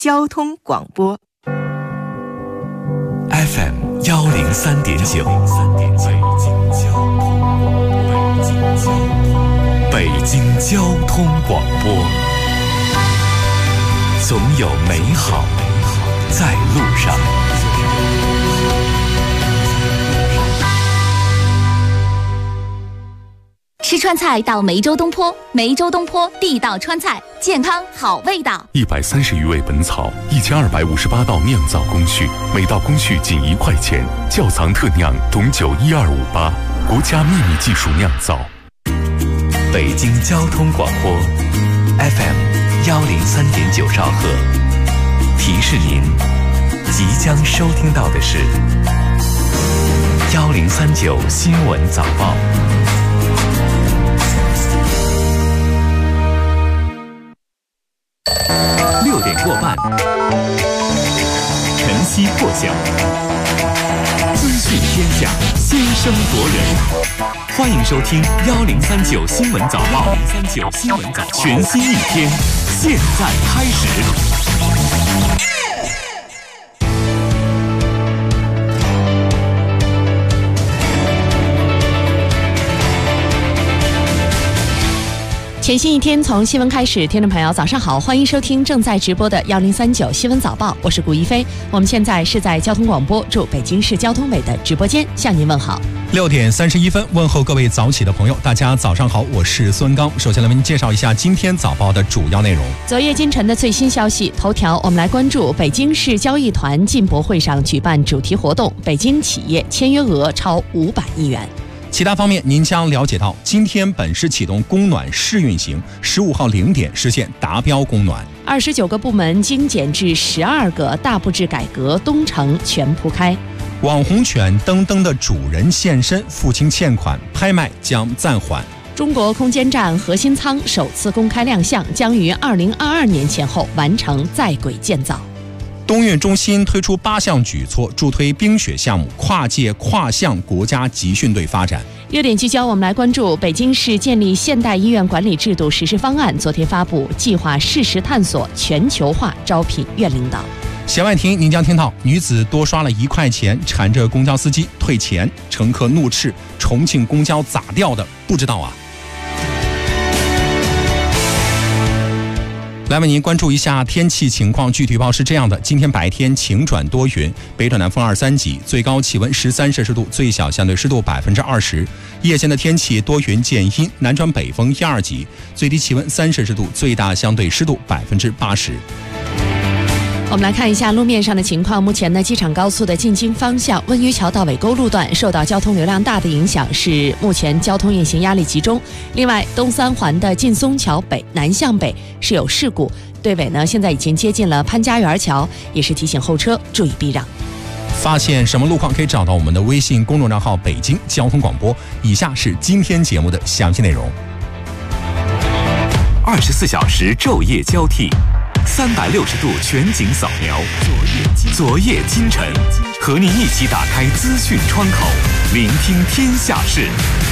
交通广播 FM 103.9，北京交通广播，总有美好在路上。 吃川菜到梅州东坡，梅州东坡地道川菜，健康好味道。 130余味本草，1258道酿造工序，每道工序仅1块钱，窖藏特酿董酒12588，国家秘密技术酿造。 北京交通广播 FM 103.9兆赫，提示您即将收听到的是1039新闻早报。6点过半，晨曦破晓，资讯天下，先声夺人。欢迎收听1039新闻早报，1039新闻早报，全新一天，现在开始。 全新一天从新闻开始，听众朋友早上好，欢迎收听正在直播的1039新闻早报，我是顾一飞。我们现在是在交通广播驻北京市交通委的直播间向您问好。 6点31分，问候各位早起的朋友，大家早上好，我是孙刚。首先来为您介绍一下今天早报的主要内容。 昨夜今晨的最新消息，头条我们来关注北京市交易团进博会上举办主题活动，北京企业签约额超500亿元。 其他方面，您将了解到，今天本市启动供暖试运行，15号0点实现达标供暖。 29个部门精简至12个，大布置改革东城全铺开。 网红犬登登的主人现身，付清欠款，拍卖将暂缓。 中国空间站核心舱首次公开亮相，将于2022年前后完成在轨建造。 冬运中心推出8项举措，助推冰雪项目跨界跨项国家集训队发展。 热点聚焦，我们来关注北京市建立现代医院管理制度实施方案，昨天发布，计划适时探索全球化招聘院领导。 弦外听，您将听到女子多刷了1块钱，缠着公交司机退钱，乘客怒斥重庆公交咋掉的？不知道啊。来为您关注一下天气情况，具体预报是这样的：今天白天晴转多云，北转南风2、3级，最高气温13摄氏度，最小相对湿度20%。夜间的天气多云见阴，南转北风1、2级，最低气温3摄氏度，最大相对湿度80%。 我们来看一下路面上的情况。目前呢，机场高速的进京方向温榆桥到尾沟路段受到交通流量大的影响，是目前交通运行压力集中。另外，东三环的劲松桥北南向北是有事故，队尾呢现在已经接近了潘家园桥，也是提醒后车注意避让。 发现什么路况可以找到我们的微信公众账号北京交通广播。以下是今天节目的详细内容。 24小时昼夜交替，360度全景扫描，昨夜今晨，和您一起打开资讯窗口，聆听天下事。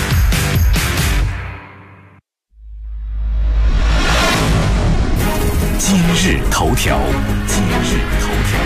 今日头条，今日头条。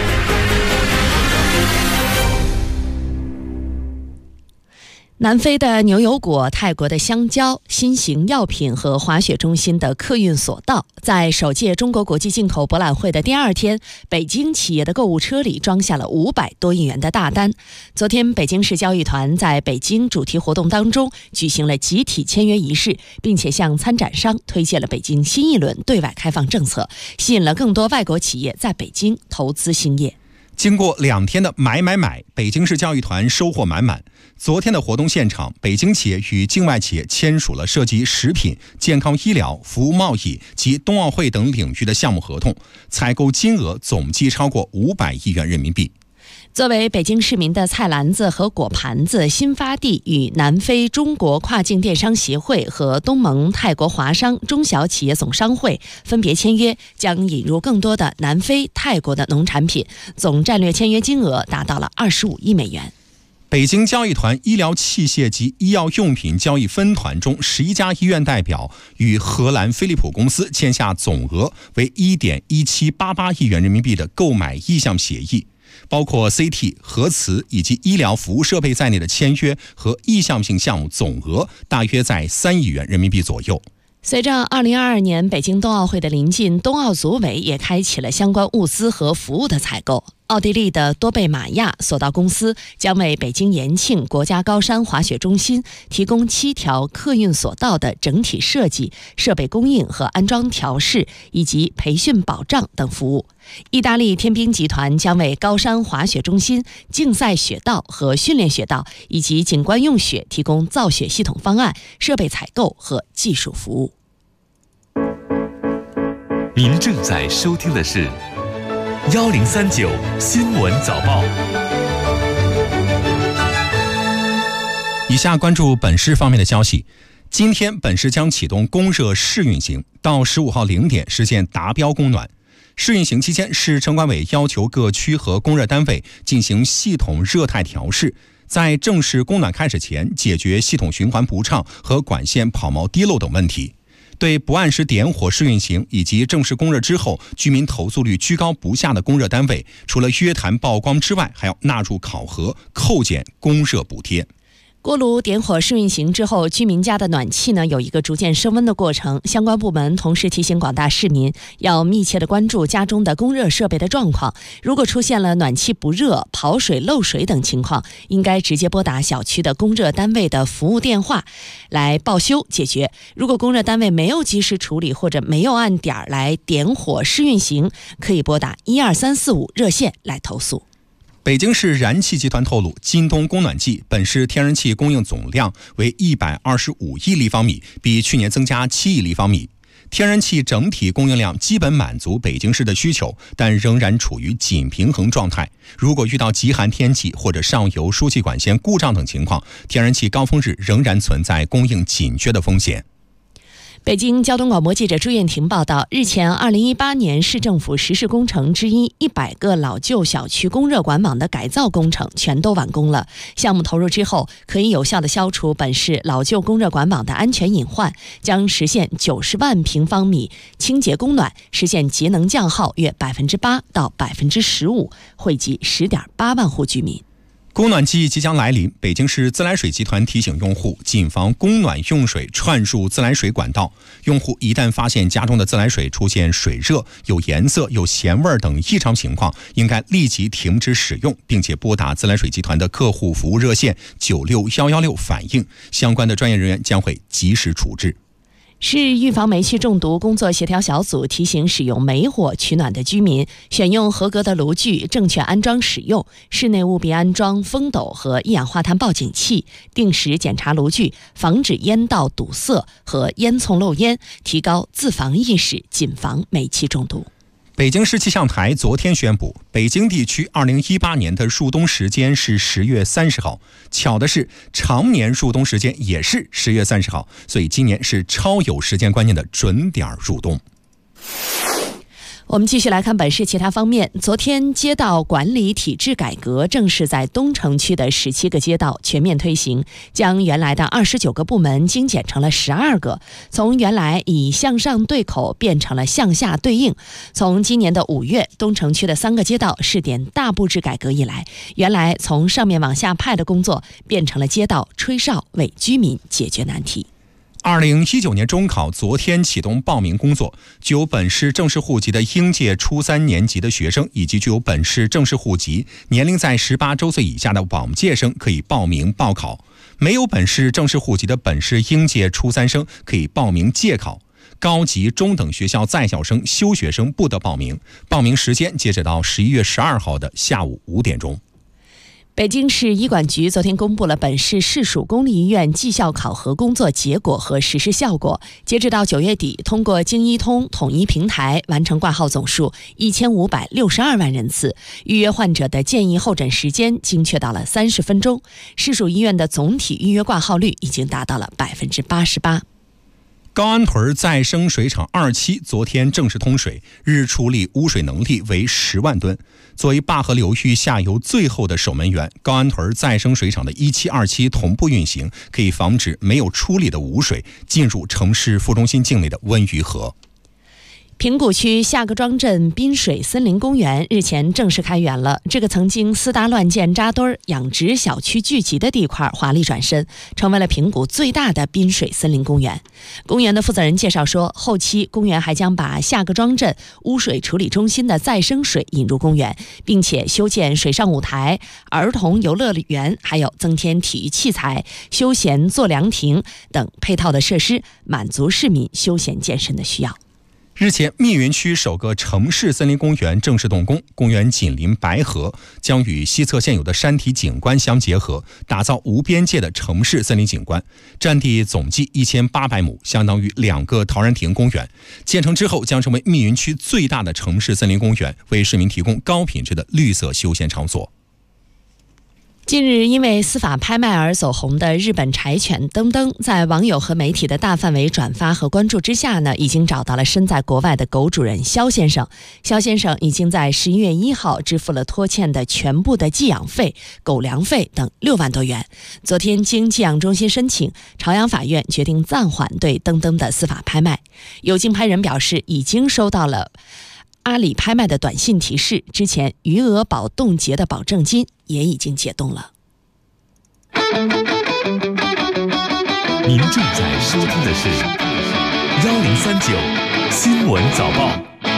南非的牛油果、泰国的香蕉、新型药品和滑雪中心的客运所到，在首届中国国际进口博览会的第2天，北京企业的购物车里装下了500多亿元的大单。昨天，北京市交易团在北京主题活动当中举行了集体签约仪式，并且向参展商推荐了北京新一轮对外开放政策，吸引了更多外国企业在北京投资兴业。 经过2天的买，北京市交易团收获满满。昨天的活动现场，北京企业与境外企业签署了涉及食品、健康医疗、服务贸易及冬奥会等领域的项目合同，采购金额总计超过500亿元人民币。 作为北京市民的菜篮子和果盘子，新发地与南非中国跨境电商协会和东盟泰国华商中小企业总商会分别签约，将引入更多的南非、泰国的农产品，总战略签约金额达到了25亿美元。 北京交易团医疗器械及医药用品交易分团中11家医院代表与荷兰飞利浦公司签下总额为 1.1788 亿元人民币的购买意向协议，包括 CT、核磁以及医疗服务设备在内的签约和意向性项目总额大约在3亿元人民币左右。 随着2022年北京冬奥会的临近，冬奥组委也开启了相关物资和服务的采购。奥地利的多贝玛亚索道公司将为北京延庆国家高山滑雪中心提供7条客运索道的整体设计、设备供应和安装调试以及培训保障等服务。意大利天冰集团将为高山滑雪中心竞赛雪道和训练雪道以及景观用雪提供造雪系统方案、设备采购和技术服务。 您正在收听的是1039新闻早报。 以下关注本市方面的消息。今天本市将启动供热试运行，到15号0点实现达标供暖。试运行期间，市城管委要求各区和供热单位进行系统热态调试，在正式供暖开始前解决系统循环不畅和管线跑冒滴漏等问题。对不按时点火试运行以及正式供热之后居民投诉率居高不下的供热单位，除了约谈曝光之外，还要纳入考核，扣减供热补贴。 锅炉点火试运行之后，居民家的暖气有一个逐渐升温的过程。相关部门同时提醒广大市民要密切的关注家中的供热设备的状况，如果出现了暖气不热、跑水、漏水等情况，应该直接拨打小区的供热单位的服务电话来报修解决。如果供热单位没有及时处理或者没有按点来点火试运行，可以拨打12345热线来投诉。 北京市燃气集团透露，今冬供暖季本市天然气供应总量为125亿立方米，比去年增加7亿立方米。天然气整体供应量基本满足北京市的需求，但仍然处于紧平衡状态。如果遇到极寒天气或者上游输气管线故障等情况，天然气高峰日仍然存在供应紧缺的风险。 北京交通广播记者朱艳婷报道，日前2018年市政府实施工程之一100个老旧小区供热管网的改造工程全都完工了。项目投入之后，可以有效地消除本市老旧供热管网的安全隐患，将实现90万平方米清洁供暖，实现节能降耗约8%到15%，惠及10.8万户居民。 供暖季即将来临，北京市自来水集团提醒用户谨防供暖用水串入自来水管道。用户一旦发现家中的自来水出现水热、有颜色、有咸味等异常情况，应该立即停止使用，并且拨打自来水集团的客户服务热线96116反映，相关的专业人员将会及时处置。 市预防煤气中毒工作协调小组提醒使用煤火取暖的居民，选用合格的炉具，正确安装使用，室内务必安装风斗和一氧化碳报警器，定时检查炉具，防止烟道堵塞和烟囱漏烟，提高自防意识，谨防煤气中毒。 北京市气象台昨天宣布，北京地区2018年的入冬时间是10月30号。巧的是，常年入冬时间也是10月30号，所以今年是超有时间观念的准点入冬。 我们继续来看本市其他方面。昨天街道管理体制改革正式在东城区的17个街道全面推行，将原来的29个部门精简成了12个，从原来以向上对口变成了向下对应。从今年的5月，东城区的3个街道试点大布置改革以来，原来从上面往下派的工作变成了街道吹哨，为居民解决难题。 2019年中考昨天启动报名工作，具有本市正式户籍的应届初3年级的学生以及具有本市正式户籍、年龄在18周岁以下的往届生可以报名报考。没有本市正式户籍的本市应届初3生可以报名借考。高级中等学校在校生、休学生不得报名，报名时间截止到11月12号的下午5点钟。 北京市医管局昨天公布了本市市属公立医院绩效考核工作结果和实施效果。截止到9月底，通过京医通统一平台完成挂号总数1562万人次，预约患者的建议候诊时间精确到了30分钟。市属医院的总体预约挂号率已经达到了88%。 高安屯再生水厂2期昨天正式通水，日处理污水能力为10万吨。作为灞河流域下游最后的守门员，高安屯再生水厂的1期、2期同步运行，可以防止没有处理的污水进入城市副中心境内的温榆河。 平谷区夏各庄镇滨水森林公园日前正式开园了。这个曾经私搭乱建扎堆养殖小区聚集的地块华丽转身，成为了平谷最大的滨水森林公园。公园的负责人介绍说，后期公园还将把夏各庄镇污水处理中心的再生水引入公园，并且修建水上舞台、儿童游乐园，还有增添体育器材、休闲坐凉亭等配套的设施，满足市民休闲健身的需要。 日前，密云区首个城市森林公园正式动工，公园紧邻白河，将与西侧现有的山体景观相结合，打造无边界的城市森林景观。占地总计1800亩，相当于2个陶然亭公园。建成之后，将成为密云区最大的城市森林公园，为市民提供高品质的绿色休闲场所。 近日，因为司法拍卖而走红的日本柴犬登登，在网友和媒体的大范围转发和关注之下呢，已经找到了身在国外的狗主人肖先生。肖先生已经在11月1号支付了拖欠的全部的寄养费、狗粮费等6万多元。昨天经寄养中心申请，朝阳法院决定暂缓对登登的司法拍卖。有竞拍人表示，已经收到了阿里拍卖的短信提示，之前余额宝冻结的保证金也已经解冻了。 您正在收听的是1039新闻早报。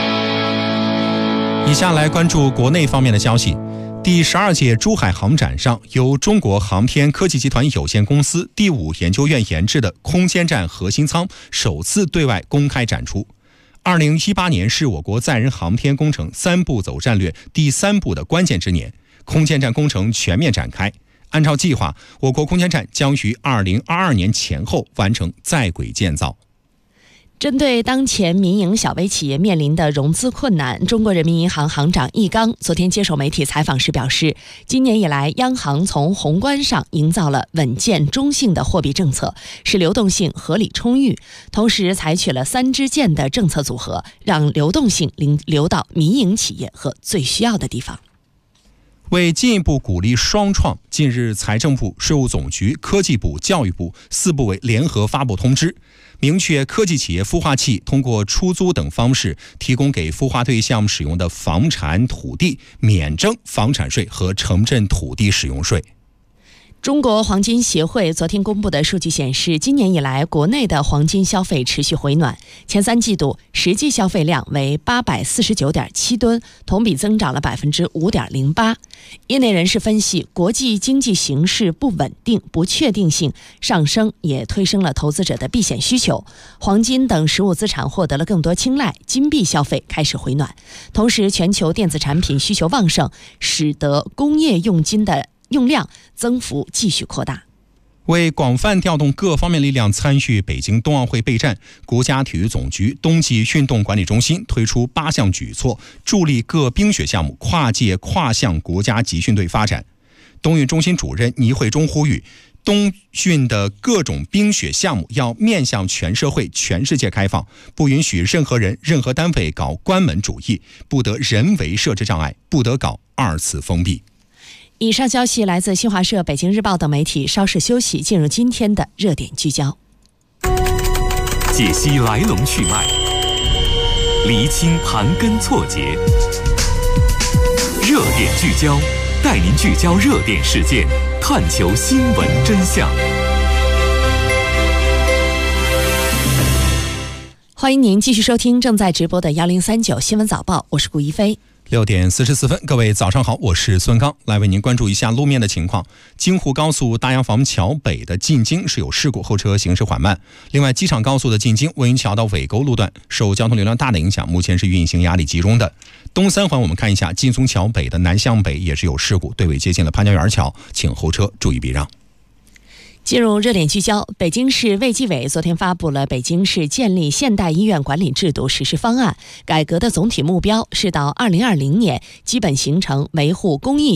以下来关注国内方面的消息。第12届珠海航展上，由中国航天科技集团有限公司第5研究院研制的空间站核心舱首次对外公开展出。2018年是我国载人航天工程3步走战略第3步的关键之年，空间站工程全面展开。按照计划，我国空间站将于2022年前后完成在轨建造。 针对当前民营小微企业面临的融资困难，中国人民银行行长易纲昨天接受媒体采访时表示，今年以来，央行从宏观上营造了稳健中性的货币政策，使流动性合理充裕，同时采取了3支箭的政策组合，让流动性流到民营企业和最需要的地方。 为进一步鼓励双创，近日财政部、税务总局、科技部、教育部4部委联合发布通知，明确科技企业孵化器通过出租等方式提供给孵化对象使用的房产土地免征房产税和城镇土地使用税。 中国黄金协会昨天公布的数据显示，今年以来国内的黄金消费持续回暖，前3季度实际消费量为849.7吨，同比增长了5.08%。业内人士分析，国际经济形势不稳定、不确定性上升，也推升了投资者的避险需求，黄金等实物资产获得了更多青睐，金币消费开始回暖。同时，全球电子产品需求旺盛，使得工业用金的用量增幅继续扩大。 为广泛调动各方面力量参与北京冬奥会备战，国家体育总局冬季运动管理中心推出8项举措，助力各冰雪项目跨界跨项国家集训队发展。冬运中心主任倪慧忠呼吁，冬运的各种冰雪项目要面向全社会、全世界开放，不允许任何人、任何单位搞关门主义，不得人为设置障碍，不得搞2次封闭。 以上消息来自新华社、北京日报等媒体。稍事休息，进入今天的热点聚焦， 解析来龙去脉，厘清盘根错节。热点聚焦，带您聚焦热点事件，探求新闻真相。 欢迎您继续收听正在直播的1039新闻早报，我是顾一飞。 6点44分，各位早上好，我是孙刚，来为您关注一下路面的情况。京沪高速大洋房桥北的进京是有事故，后车行驶缓慢。另外，机场高速的进京温榆桥到尾沟路段受交通流量大的影响，目前是运行压力集中的。东三环我们看一下，劲松桥北的南向北也是有事故，队尾接近了潘家园桥，请后车注意避让。 进入热点聚焦，北京市卫计委昨天发布了北京市建立现代医院管理制度实施方案，改革的总体目标是到2020年基本形成维护公益性、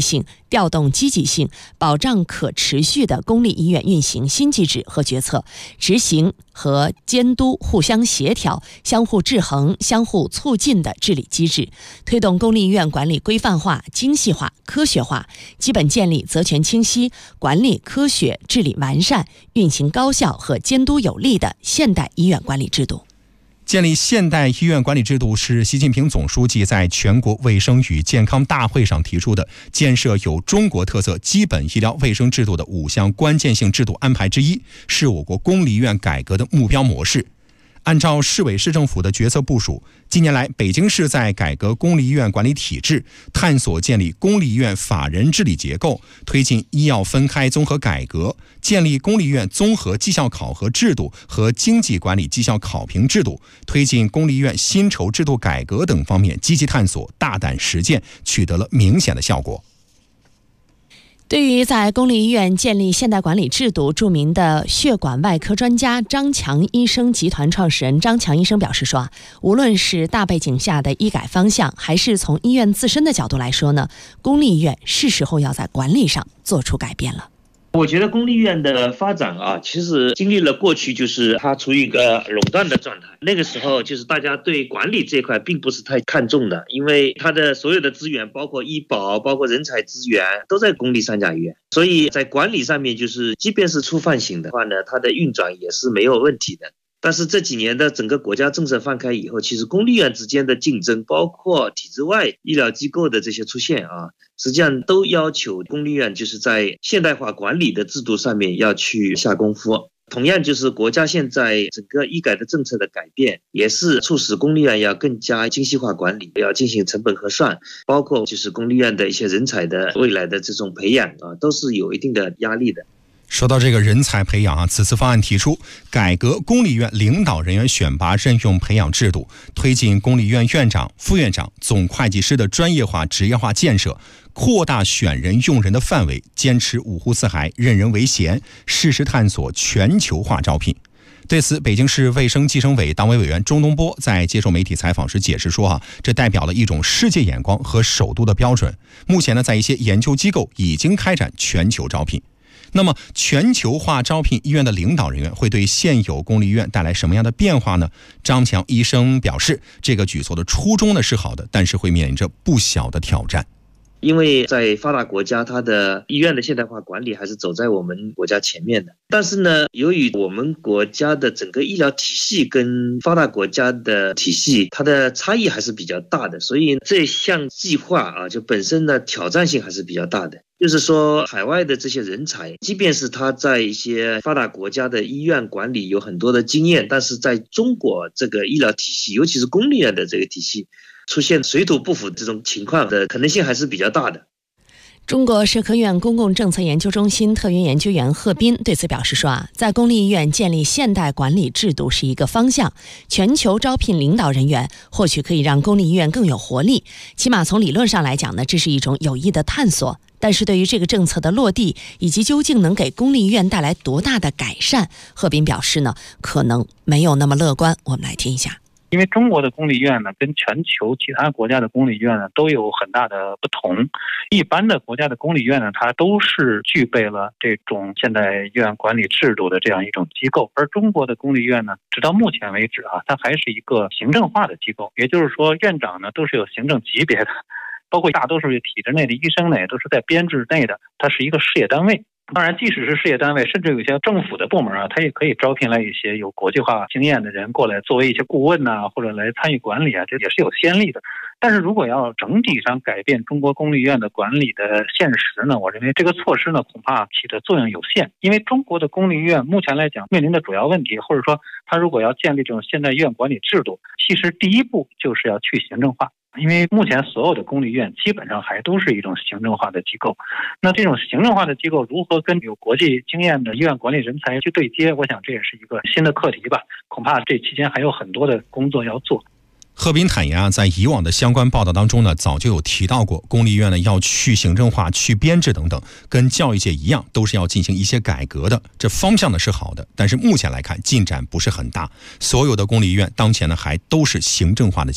调动积极性，保障可持续的公立医院运行新机制和决策，执行和监督互相协调、相互制衡、相互促进的治理机制，推动公立医院管理规范化、精细化、科学化，基本建立责权清晰、管理科学、治理完善、运行高效和监督有力的现代医院管理制度。 建立现代医院管理制度是习近平总书记在全国卫生与健康大会上提出的建设有中国特色基本医疗卫生制度的5项关键性制度安排之一，是我国公立医院改革的目标模式。按照市委市政府的决策部署，近年来北京市在改革公立医院管理体制，探索建立公立医院法人治理结构，推进医药分开综合改革，建立公立医院综合绩效考核制度和经济管理绩效考评制度，推进公立医院薪酬制度改革等方面积极探索、大胆实践，取得了明显的效果。 对于在公立医院建立现代管理制度，著名的血管外科专家张强医生集团创始人张强医生表示说，无论是大背景下的医改方向，还是从医院自身的角度来说呢，公立医院是时候要在管理上做出改变了。 我觉得公立医院的发展其实经历了过去就是它处于一个垄断的状态，那个时候就是大家对管理这一块并不是太看重的，因为它的所有的资源包括医保包括人才资源都在公立3甲医院，所以在管理上面就是即便是粗放型的话呢，它的运转也是没有问题的。但是这几年的整个国家政策放开以后，其实公立医院之间的竞争，包括体制外医疗机构的这些出现实际上都要求公立医院就是在现代化管理的制度上面要去下功夫。同样就是国家现在整个医改的政策的改变，也是促使公立医院要更加精细化管理，要进行成本核算，包括就是公立医院的一些人才的未来的这种培养都是有一定的压力的。 说到这个人才培养此次方案提出改革公立医院领导人员选拔任用培养制度，推进公立医院院长、副院长、总会计师的专业化、职业化建设，扩大选人用人的范围，坚持5湖4海、任人唯贤，适时探索全球化招聘。对此，北京市卫生计生委党委委员钟东波在接受媒体采访时解释说这代表了一种世界眼光和首都的标准。目前呢，在一些研究机构已经开展全球招聘。那么全球化招聘医院的领导人员会对现有公立医院带来什么样的变化呢？张强医生表示，这个举措的初衷呢是好的，但是会面临着不小的挑战。 因为在发达国家，它的医院的现代化管理还是走在我们国家前面的。但是呢，由于我们国家的整个医疗体系跟发达国家的体系，它的差异还是比较大的，所以这项计划就本身的挑战性还是比较大的。就是说，海外的这些人才，即便是他在一些发达国家的医院管理有很多的经验，但是在中国这个医疗体系，尤其是公立医院的这个体系，出现水土不服这种情况的可能性还是比较大的。 中国社科院公共政策研究中心特约研究员贺斌对此表示说在公立医院建立现代管理制度是一个方向，全球招聘领导人员或许可以让公立医院更有活力，起码从理论上来讲呢，这是一种有益的探索。但是对于这个政策的落地以及究竟能给公立医院带来多大的改善，贺斌表示呢，可能没有那么乐观。我们来听一下。 因为中国的公立医院呢，跟全球其他国家的公立医院呢都有很大的不同。一般的国家的公立医院呢，它都是具备了这种现代医院管理制度的这样一种机构，而中国的公立医院呢，直到目前为止它还是一个行政化的机构，也就是说，院长呢都是有行政级别的，包括大多数体制内的医生呢，也都是在编制内的，它是一个事业单位。当然，即使是事业单位，甚至有一些政府的部门它也可以招聘来一些有国际化经验的人过来作为一些顾问或者来参与管理这也是有先例的。但是如果要整体上改变中国公立医院的管理的现实呢，我认为这个措施呢恐怕起的作用有限。因为中国的公立医院目前来讲面临的主要问题，或者说它如果要建立这种现代医院管理制度，其实第一步就是要去行政化。因为目前所有的公立医院基本上还都是一种行政化的机构，那这种行政化的机构如何跟有国际经验的医院管理人才去对接，我想这也是一个新的课题吧，恐怕这期间还有很多的工作要做。 贺斌坦言在以往的相关报道当中呢，早就有提到过，公立医院呢要去行政化、去编制等等，跟教育界一样，都是要进行一些改革的。这方向呢是好的，但是目前来看进展不是很大，所有的公立医院当前呢还都是行政化的机构。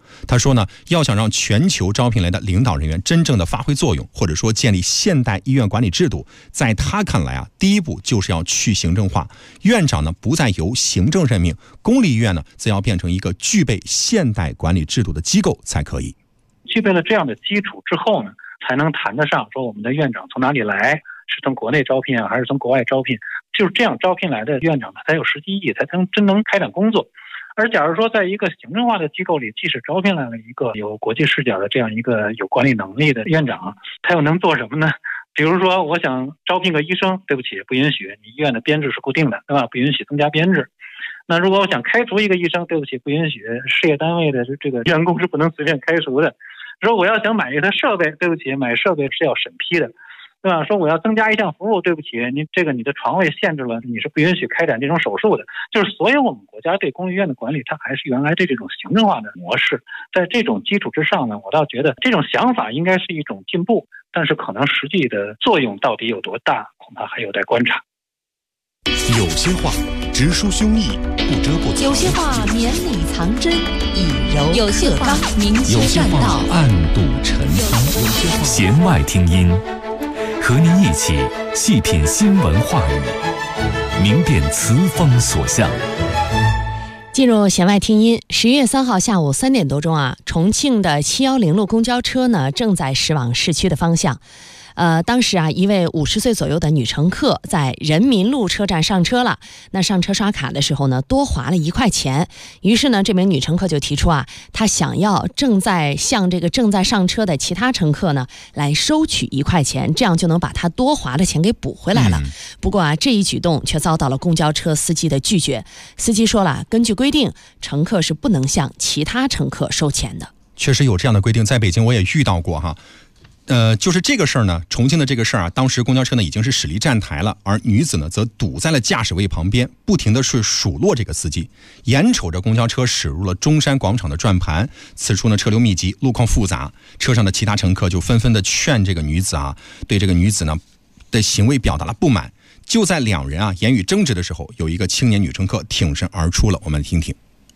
他说呢，要想让全球招聘来的领导人员真正的发挥作用，或者说建立现代医院管理制度，在他看来啊，第一步就是要去行政化，院长呢不再由行政任命，公立医院呢则要变成一个具备现代管理制度的机构才可以。 具备了这样的基础之后呢，才能谈得上说我们的院长从哪里来，是从国内招聘啊，还是从国外招聘？就是这样招聘来的院长才有实际意义，才真能开展工作。而假如说在一个行政化的机构里，即使招聘来了一个有国际视角的这样一个有管理能力的院长，他又能做什么呢？比如说我想招聘个医生，对不起，不允许，你医院的编制是固定的，对吧？不允许增加编制。那如果我想开除一个医生，对不起，不允许，事业单位的这个员工是不能随便开除的。说我要想买一台设备，对不起，买设备是要审批的，对吧？说我要增加一项服务，对不起，你的床位限制了，你是不允许开展这种手术的。就是所有我们国家对公立医院的管理，它还是原来的这种行政化的模式。在这种基础之上呢，我倒觉得这种想法应该是一种进步，但是可能实际的作用到底有多大，恐怕还有待观察。 有些话直抒胸臆，不遮不藏； 有些话绵里藏针，以柔有些话明有些话确栈道， 暗度陈仓。弦外听音，和您一起细品新闻话语，明辨词风所向。 进入弦外听音。10月3号下午3点多钟啊，重庆的710路公交车呢正在驶往市区的方向。当时啊，一位50岁左右的女乘客在人民路车站上车了。那上车刷卡的时候呢，多划了1块钱。于是呢，这名女乘客就提出啊，她想要向这个正在上车的其他乘客呢来收取1块钱，这样就能把她多划的钱给补回来了。不过啊，这一举动却遭到了公交车司机的拒绝。司机说了，根据规定，乘客是不能向其他乘客收钱的。 确实有这样的规定，在北京我也遇到过哈。就是这个事儿呢，重庆的这个事儿啊，当时公交车呢已经是驶离站台了，而女子呢则堵在了驾驶位旁边，不停的是数落这个司机，眼瞅着公交车驶入了中山广场的转盘。此处呢车流密集，路况复杂，车上的其他乘客就纷纷的劝这个女子啊，对这个女子呢的行为表达了不满。就在两人啊言语争执的时候，有一个青年女乘客挺身而出了，我们听听。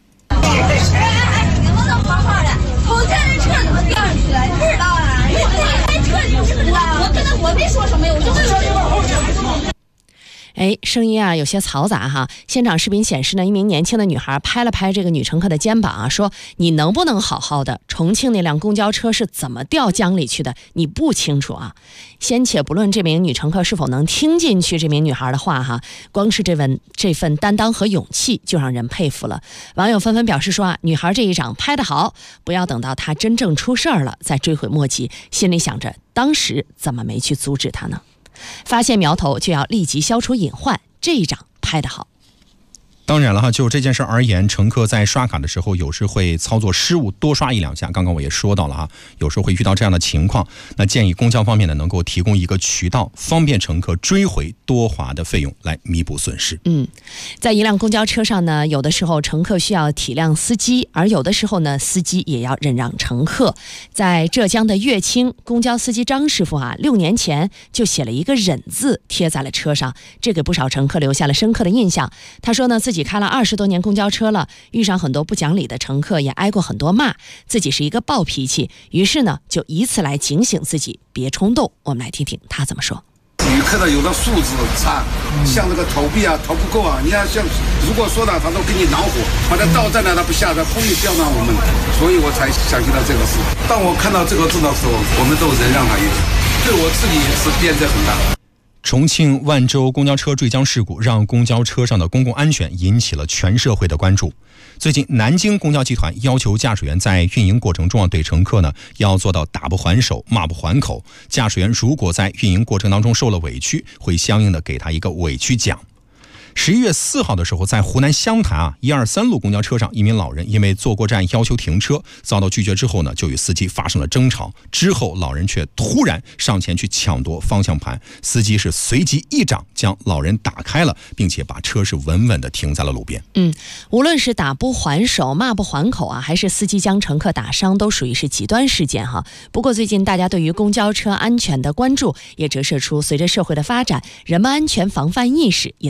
我没说什么呀，我就是说这个。声音啊有些嘈杂哈。现场视频显示呢，一名年轻的女孩拍了拍这个女乘客的肩膀啊，说：“你能不能好好的？重庆那辆公交车是怎么掉江里去的？你不清楚啊？”先且不论这名女乘客是否能听进去这名女孩的话哈，光是这份担当和勇气就让人佩服了。网友纷纷表示说啊，女孩这一掌拍得好，不要等到她真正出事儿了再追悔莫及，心里想着当时怎么没去阻止她呢？发现苗头就要立即消除隐患，这一掌拍得好。当然了哈，就这件事而言，乘客在刷卡的时候有时会操作失误，多刷1-2下。刚刚我也说到了哈，有时候会遇到这样的情况。那建议公交方面呢，能够提供一个渠道，方便乘客追回多花的费用，来弥补损失。在一辆公交车上呢，有的时候乘客需要体谅司机，而有的时候呢，司机也要忍让乘客。在浙江的乐清，公交司机张师傅啊，6年前就写了一个忍字贴在了车上，这给不少乘客留下了深刻的印象。他说呢，自己开了20多年公交车了，遇上很多不讲理的乘客，也挨过很多骂，自己是一个暴脾气，于是呢就以此来警醒自己别冲动。我们来听听他怎么说。 旅客的有的素质差，像这个投币啊投不够啊，你要像如果说了他都给你恼火，把他到站了他不下来，故意刁难我们，所以我才想起到这个事。当我看到这个字的时候，我们都忍让他一点，对我自己也是变得很大。 重庆万州公交车坠江事故让公交车上的公共安全引起了全社会的关注。最近，南京公交集团要求驾驶员在运营过程中对乘客呢要做到打不还手，骂不还口。驾驶员如果在运营过程当中受了委屈，会相应的给他一个委屈奖。11月4号的时候，在湖南湘潭啊123路公交车上，一名老人因为坐过站要求停车，遭到拒绝之后呢，就与司机发生了争吵。之后，老人却突然上前去抢夺方向盘，司机是随即一掌将老人打开了，并且把车是稳稳地停在了路边。无论是打不还手、骂不还口啊，还是司机将乘客打伤，都属于是极端事件哈。不过最近大家对于公交车安全的关注也折射出，随着社会的发展，人们安全防范意识也在提升。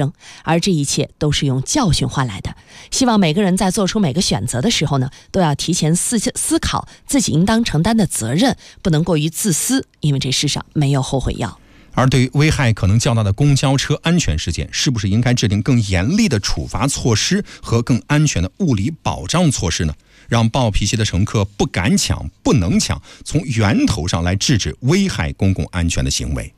生，而这一切都是用教训换来的。希望每个人在做出每个选择的时候呢，都要提前思考自己应当承担的责任，不能过于自私，因为这世上没有后悔药。 而对于危害可能较大的公交车安全事件，是不是应该制定更严厉的处罚措施和更安全的物理保障措施呢？让暴脾气的乘客不敢抢、不能抢，从源头上来制止危害公共安全的行为。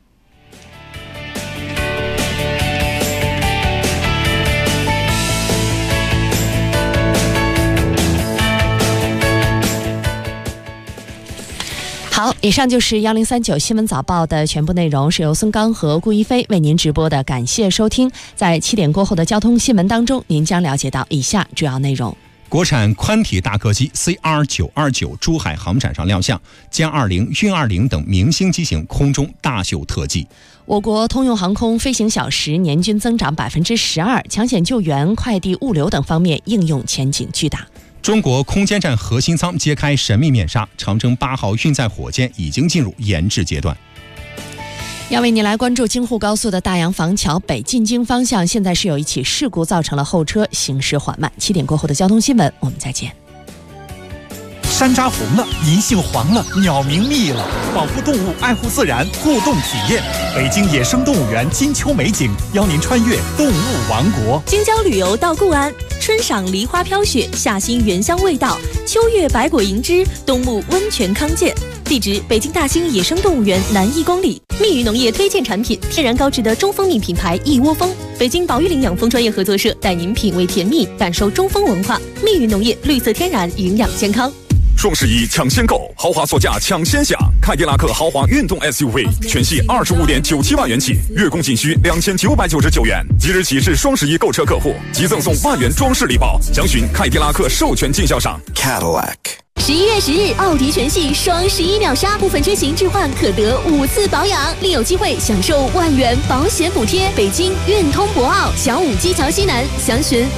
好，以上就是1039新闻早报的全部内容，是由孙刚和顾一飞为您直播的，感谢收听。在7点过后的交通新闻当中，您将了解到以下主要内容。 国产宽体大客机 CR929 珠海航展上亮相，歼20、运20等明星机型空中大秀特技。 我国通用航空飞行小时年均增长12%，抢险救援、快递物流等方面应用前景巨大。 中国空间站核心舱揭开神秘面纱，长征8号运载火箭已经进入研制阶段。 要为你来关注京沪高速的大洋坊桥北进京方向，现在是有一起事故造成了后车行驶缓慢。7点过后的交通新闻，我们再见。 山楂红了，银杏黄了，鸟鸣密了，保护动物，爱护自然，互动体验。北京野生动物园金秋美景，邀您穿越动物王国。 京郊旅游到固安，春赏梨花飘雪，夏欣原香味道，秋月百果银枝，冬沐温泉康健。地址：北京大兴野生动物园南1公里。蜜语农业推荐产品：天然高质的中蜂蜜品牌一窝蜂。北京宝玉岭养蜂专业合作社带您品味甜蜜，感受中蜂文化。蜜语农业，绿色天然，营养健康。 双11抢先购，豪华座驾抢先享。凯迪拉克豪华运动 SUV 全系25.97万元起，月供仅需2999元。即日起至双11购车客户即赠送万元装饰礼包，详询凯迪拉克授权经销商 Cadillac。 11月10日，奥迪全系双11秒杀，部分车型置换可得5次保养，另有机会享受万元保险补贴。北京运通博奥小武基桥西南，详询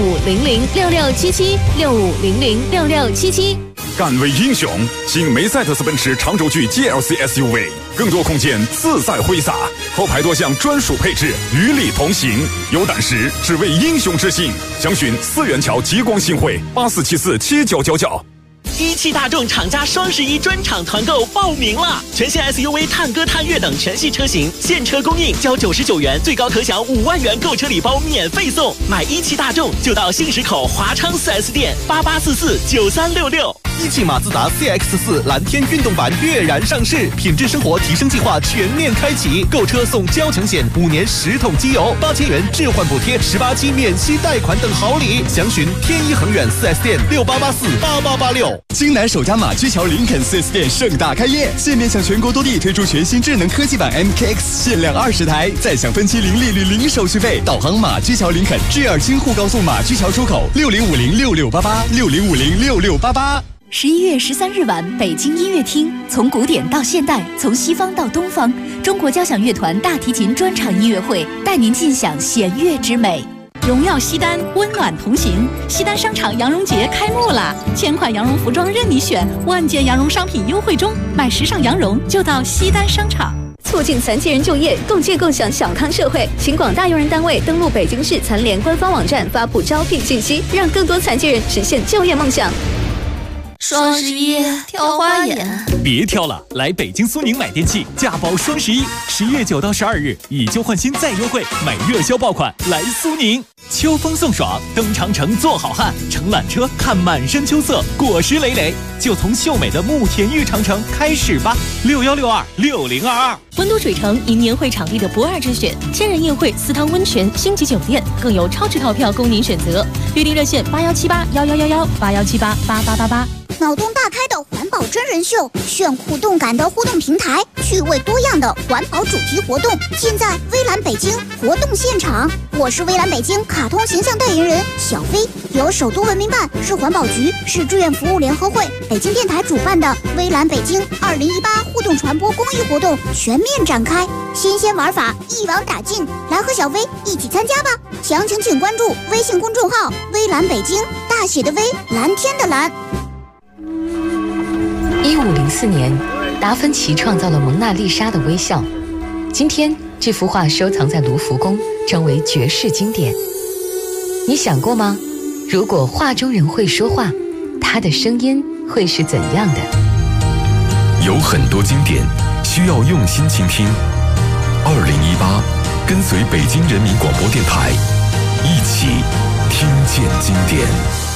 65006677 65006677。 敢为英雄，新梅赛德斯奔驰长轴距 GLC SUV， 更多空间，自在挥洒，后排多项专属配置，与你同行。有胆识，只为英雄之心。详询4元桥极光新会84747999。 一汽大众厂家双11专场团购报名了，全新 SUV 探歌、探岳等全系车型现车供应，交99元，最高可享5万元购车礼包免费送。买一汽大众就到信实口华昌 4S 店88449366。 一汽马自达 CX-4 蓝天运动版跃然上市，品质生活提升计划全面开启，购车送交强险，5年10桶机油，8000元置换补贴，18期免息贷款等好礼。详询天一恒远 4S 店68848886。 京南首家马驹桥林肯 4S 店盛大开业，现面向全国多地推出全新智能科技版 MKX， 限量20台，再享分期零利率、零手续费。导航马驹桥林肯，G2京沪高速马驹桥出口，60506688，60506688。 11月13日晚，北京音乐厅，从古典到现代，从西方到东方，中国交响乐团大提琴专场音乐会，带您尽享弦乐之美。荣耀西单，温暖同行。西单商场羊绒节开幕啦！1000款羊绒服装任你选，万件羊绒商品优惠中，买时尚羊绒就到西单商场。促进残疾人就业，共建共享小康社会，请广大用人单位登录北京市残联官方网站发布招聘信息，让更多残疾人实现就业梦想。 双11挑花眼， 别挑了，来北京苏宁买电器，价包双11，11月9到12日，以旧换新再优惠，买热销爆款来苏宁。秋风送爽，登长城做好汉，乘缆车看满山秋色，果实累累，就从秀美的慕田峪长城开始吧。61626022。 温都水城迎年会场地的不二之选，千人宴会、私汤温泉、星级酒店，更有超值套票供您选择。预订热线8178111181788888。 脑洞大开的环保真人秀，炫酷动感的互动平台，趣味多样的环保主题活动，尽在微蓝北京活动现场。我是微蓝北京卡通形象代言人小飞，由首都文明办、市环保局、市志愿服务联合会、北京电台主办的微蓝北京2018互动传播公益活动全面展开，新鲜玩法一网打尽，来和小飞一起参加吧！详情请关注微信公众号微蓝北京，大写的微，蓝天的蓝。 1504年，达芬奇创造了蒙娜丽莎的微笑。今天， 这幅画收藏在卢浮宫，成为绝世经典。你想过吗？如果画中人会说话，他的声音会是怎样的？ 有很多经典需要用心倾听。2018，跟随北京人民广播电台，一起听见经典。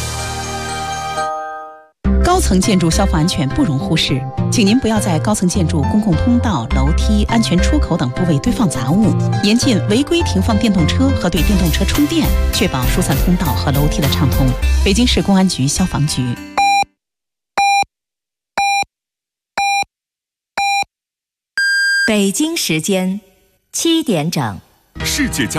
高层建筑消防安全不容忽视，请您不要在高层建筑公共通道、楼梯、安全出口等部位堆放杂物，严禁违规停放电动车和对电动车充电，确保疏散通道和楼梯的畅通。北京市公安局消防局。 北京时间7点整。 世界家